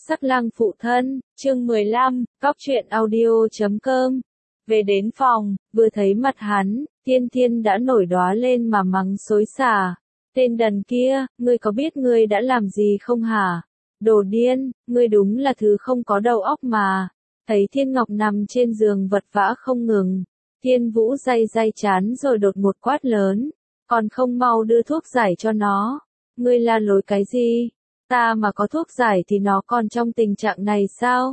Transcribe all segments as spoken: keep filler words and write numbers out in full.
Sắc lang phụ thân, chương mười lăm, góc truyện audio chấm com. Về đến phòng, vừa thấy mặt hắn, Thiên Thiên đã nổi đóa lên mà mắng xối xả. Tên đần kia, ngươi có biết ngươi đã làm gì không hả? Đồ điên, ngươi đúng là thứ không có đầu óc mà. Thấy Thiên Ngọc nằm trên giường vật vã không ngừng. Thiên Vũ day day chán rồi đột một quát lớn. Còn không mau đưa thuốc giải cho nó. Ngươi la lối cái gì? Ta mà có thuốc giải thì nó còn trong tình trạng này sao?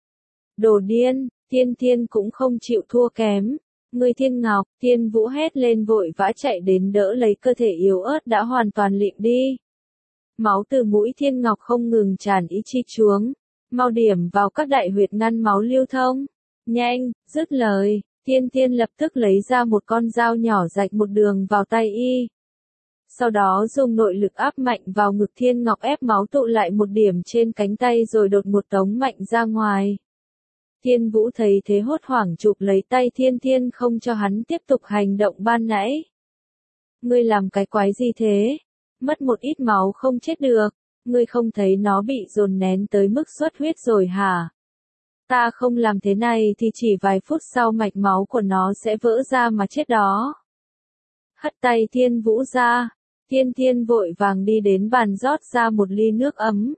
Đồ điên, Thiên Thiên cũng không chịu thua kém. Ngươi Thiên Ngọc, Thiên Vũ hét lên vội vã chạy đến đỡ lấy cơ thể yếu ớt đã hoàn toàn lịm đi. Máu từ mũi Thiên Ngọc không ngừng tràn ý chi chuống. Mau điểm vào các đại huyệt ngăn máu lưu thông. Nhanh, dứt lời, Thiên Thiên lập tức lấy ra một con dao nhỏ rạch một đường vào tay y. Sau đó dùng nội lực áp mạnh vào ngực Thiên Ngọc ép máu tụ lại một điểm trên cánh tay rồi đột một tống mạnh ra ngoài. Thiên Vũ thấy thế hốt hoảng chụp lấy tay Thiên Thiên không cho hắn tiếp tục hành động ban nãy. Ngươi làm cái quái gì thế? Mất một ít máu không chết được, ngươi không thấy nó bị dồn nén tới mức xuất huyết rồi hả? Ta không làm thế này thì chỉ vài phút sau mạch máu của nó sẽ vỡ ra mà chết đó. Hất tay Thiên Vũ ra. Thiên Thiên vội vàng đi đến bàn rót ra một ly nước ấm.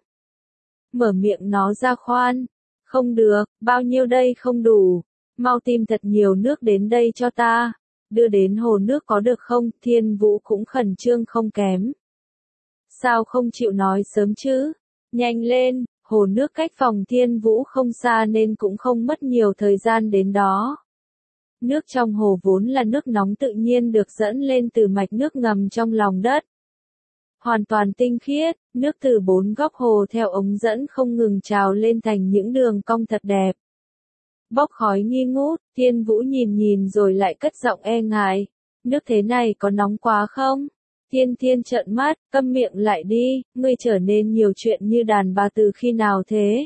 Mở miệng nó ra khoan. Không được, bao nhiêu đây không đủ. Mau tìm thật nhiều nước đến đây cho ta. Đưa đến hồ nước có được không? Thiên Vũ cũng khẩn trương không kém. Sao không chịu nói sớm chứ? Nhanh lên, hồ nước cách phòng Thiên Vũ không xa nên cũng không mất nhiều thời gian đến đó. Nước trong hồ vốn là nước nóng tự nhiên được dẫn lên từ mạch nước ngầm trong lòng đất. Hoàn toàn tinh khiết, nước từ bốn góc hồ theo ống dẫn không ngừng trào lên thành những đường cong thật đẹp. Bốc khói nghi ngút, Thiên Vũ nhìn nhìn rồi lại cất giọng e ngại. Nước thế này có nóng quá không? Thiên Thiên trợn mắt, câm miệng lại đi, ngươi trở nên nhiều chuyện như đàn bà từ khi nào thế?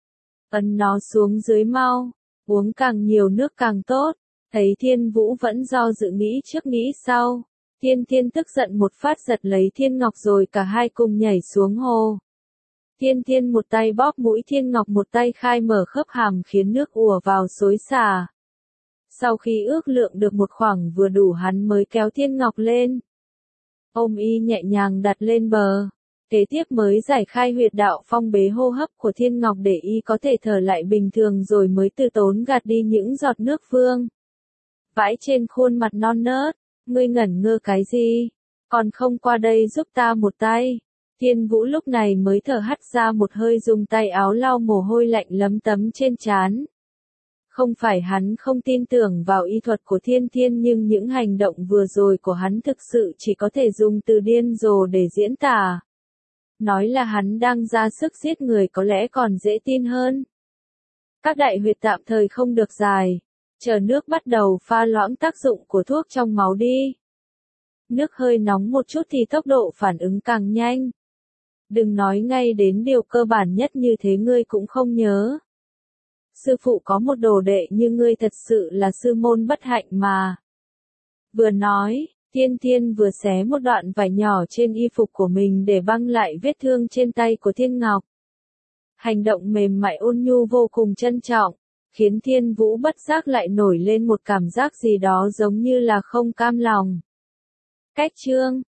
Ấn nó xuống dưới mau, uống càng nhiều nước càng tốt. Thấy Thiên Vũ vẫn do dự nghĩ trước nghĩ sau. Thiên Thiên tức giận một phát giật lấy Thiên Ngọc rồi cả hai cùng nhảy xuống hồ. Thiên Thiên một tay bóp mũi Thiên Ngọc một tay khai mở khớp hàm khiến nước ùa vào xối xả. Sau khi ước lượng được một khoảng vừa đủ hắn mới kéo Thiên Ngọc lên. Ôm y nhẹ nhàng đặt lên bờ. Kế tiếp mới giải khai huyệt đạo phong bế hô hấp của Thiên Ngọc để y có thể thở lại bình thường rồi mới từ tốn gạt đi những giọt nước vương. Vãi trên khuôn mặt non nớt. Ngươi ngẩn ngơ cái gì? Còn không qua đây giúp ta một tay. Thiên Vũ lúc này mới thở hắt ra một hơi dùng tay áo lau mồ hôi lạnh lấm tấm trên trán. Không phải hắn không tin tưởng vào y thuật của Thiên Thiên nhưng những hành động vừa rồi của hắn thực sự chỉ có thể dùng từ điên rồ để diễn tả. Nói là hắn đang ra sức giết người có lẽ còn dễ tin hơn. Các đại huyệt tạm thời không được giải. Chờ nước bắt đầu pha loãng tác dụng của thuốc trong máu đi. Nước hơi nóng một chút thì tốc độ phản ứng càng nhanh. Đừng nói ngay đến điều cơ bản nhất như thế ngươi cũng không nhớ. Sư phụ có một đồ đệ như ngươi thật sự là sư môn bất hạnh mà. Vừa nói, Thiên Thiên vừa xé một đoạn vải nhỏ trên y phục của mình để băng lại vết thương trên tay của Thiên Ngọc. Hành động mềm mại ôn nhu vô cùng trân trọng. Khiến Thiên Vũ bất giác lại nổi lên một cảm giác gì đó giống như là không cam lòng. Cách chương